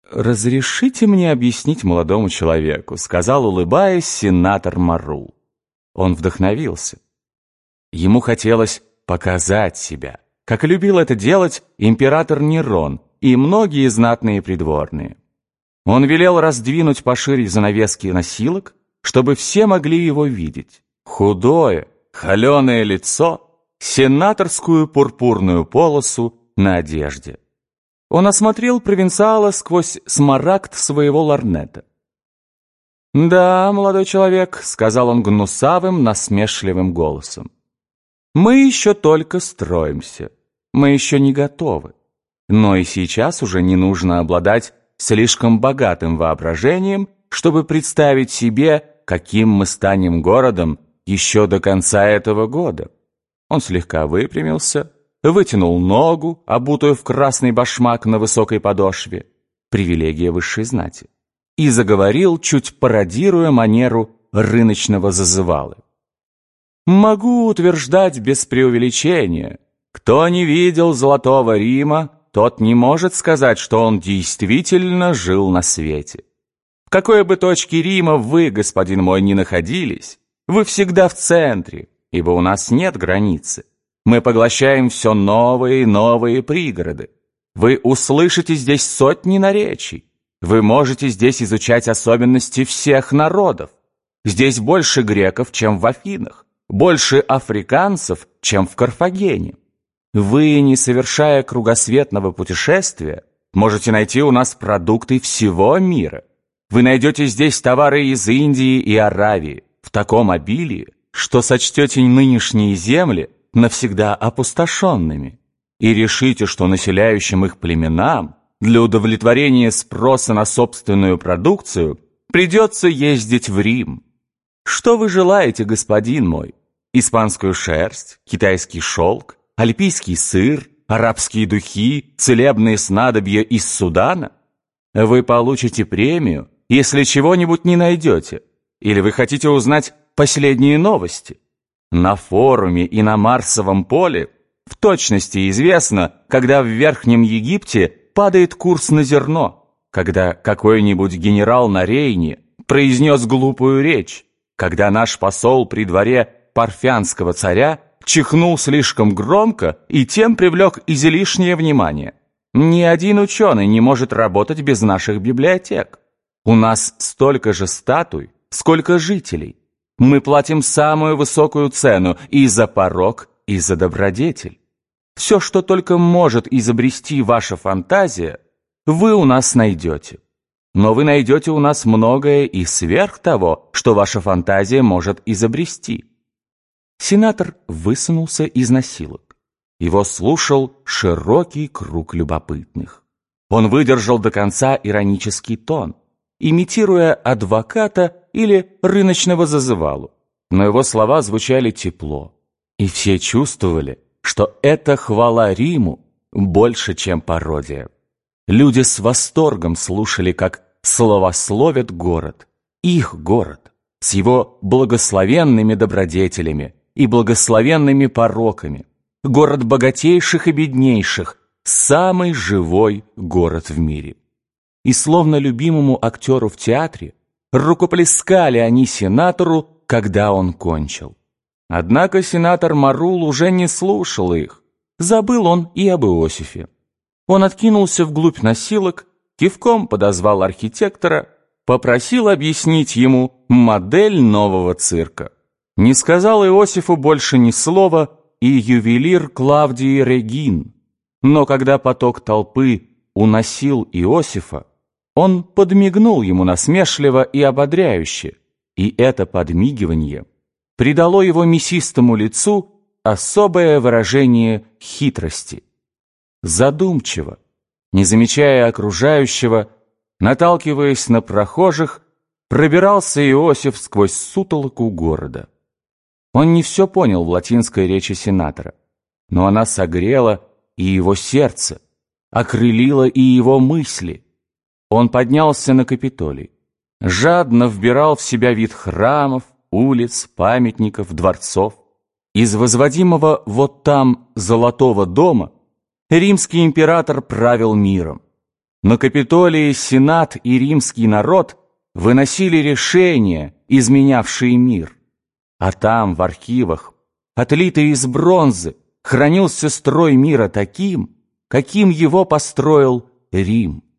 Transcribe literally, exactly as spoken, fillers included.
«Разрешите мне объяснить молодому человеку», — сказал, улыбаясь, сенатор Марул. Он вдохновился. Ему хотелось показать себя, как любил это делать император Нерон и многие знатные придворные. Он велел раздвинуть пошире занавески носилок, чтобы все могли его видеть. Худое, холеное лицо, сенаторскую пурпурную полосу на одежде. Он осмотрел провинциала сквозь смарагд своего лорнета. «Да, молодой человек», — сказал он гнусавым, насмешливым голосом, — «мы еще только строимся, мы еще не готовы, но и сейчас уже не нужно обладать слишком богатым воображением, чтобы представить себе, каким мы станем городом еще до конца этого года». Он слегка выпрямился, вытянул ногу, обутую в красный башмак на высокой подошве, привилегия высшей знати, и заговорил, чуть пародируя манеру рыночного зазывалы. «Могу утверждать без преувеличения, кто не видел Золотого Рима, тот не может сказать, что он действительно жил на свете. В какой бы точке Рима вы, господин мой, ни находились, вы всегда в центре, ибо у нас нет границы. Мы поглощаем все новые и новые пригороды. Вы услышите здесь сотни наречий. Вы можете здесь изучать особенности всех народов. Здесь больше греков, чем в Афинах, больше африканцев, чем в Карфагене. Вы, не совершая кругосветного путешествия, можете найти у нас продукты всего мира. Вы найдете здесь товары из Индии и Аравии в таком обилии, что сочтете нынешние земли навсегда опустошенными, и решите, что населяющим их племенам для удовлетворения спроса на собственную продукцию придется ездить в Рим. Что вы желаете, господин мой? Испанскую шерсть, китайский шелк, альпийский сыр, арабские духи, целебные снадобья из Судана? Вы получите премию, если чего-нибудь не найдете, или вы хотите узнать последние новости? На форуме и на Марсовом поле в точности известно, когда в Верхнем Египте падает курс на зерно, когда какой-нибудь генерал на Рейне произнес глупую речь, когда наш посол при дворе парфянского царя чихнул слишком громко и тем привлек излишнее внимание. Ни один ученый не может работать без наших библиотек. У нас столько же статуй, сколько жителей. Мы платим самую высокую цену и за порок, и за добродетель. Все, что только может изобрести ваша фантазия, вы у нас найдете. Но вы найдете у нас многое и сверх того, что ваша фантазия может изобрести». Сенатор высунулся из носилок. Его слушал широкий круг любопытных. Он выдержал до конца иронический тон, имитируя адвоката или рыночного зазывалу, но его слова звучали тепло, и все чувствовали, что это хвала Риму больше, чем пародия. Люди с восторгом слушали, как славословят город, их город, с его благословенными добродетелями и благословенными пороками, город богатейших и беднейших, самый живой город в мире. И словно любимому актеру в театре, рукоплескали они сенатору, когда он кончил. Однако сенатор Марул уже не слушал их. Забыл он и об Иосифе. Он откинулся вглубь носилок, кивком подозвал архитектора, попросил объяснить ему модель нового цирка. Не сказал Иосифу больше ни слова и ювелир Клавдий Регин. Но когда поток толпы уносил Иосифа, он подмигнул ему насмешливо и ободряюще, и это подмигивание придало его мясистому лицу особое выражение хитрости. Задумчиво, не замечая окружающего, наталкиваясь на прохожих, пробирался Иосиф сквозь сутолоку города. Он не все понял в латинской речи сенатора, но она согрела и его сердце, окрылила и его мысли. Он поднялся на Капитолий, жадно вбирал в себя вид храмов, улиц, памятников, дворцов. Из возводимого вот там Золотого дома римский император правил миром. На Капитолии Сенат и римский народ выносили решения, изменявшие мир. А там, в архивах, отлитый из бронзы, хранился строй мира таким, каким его построил Рим.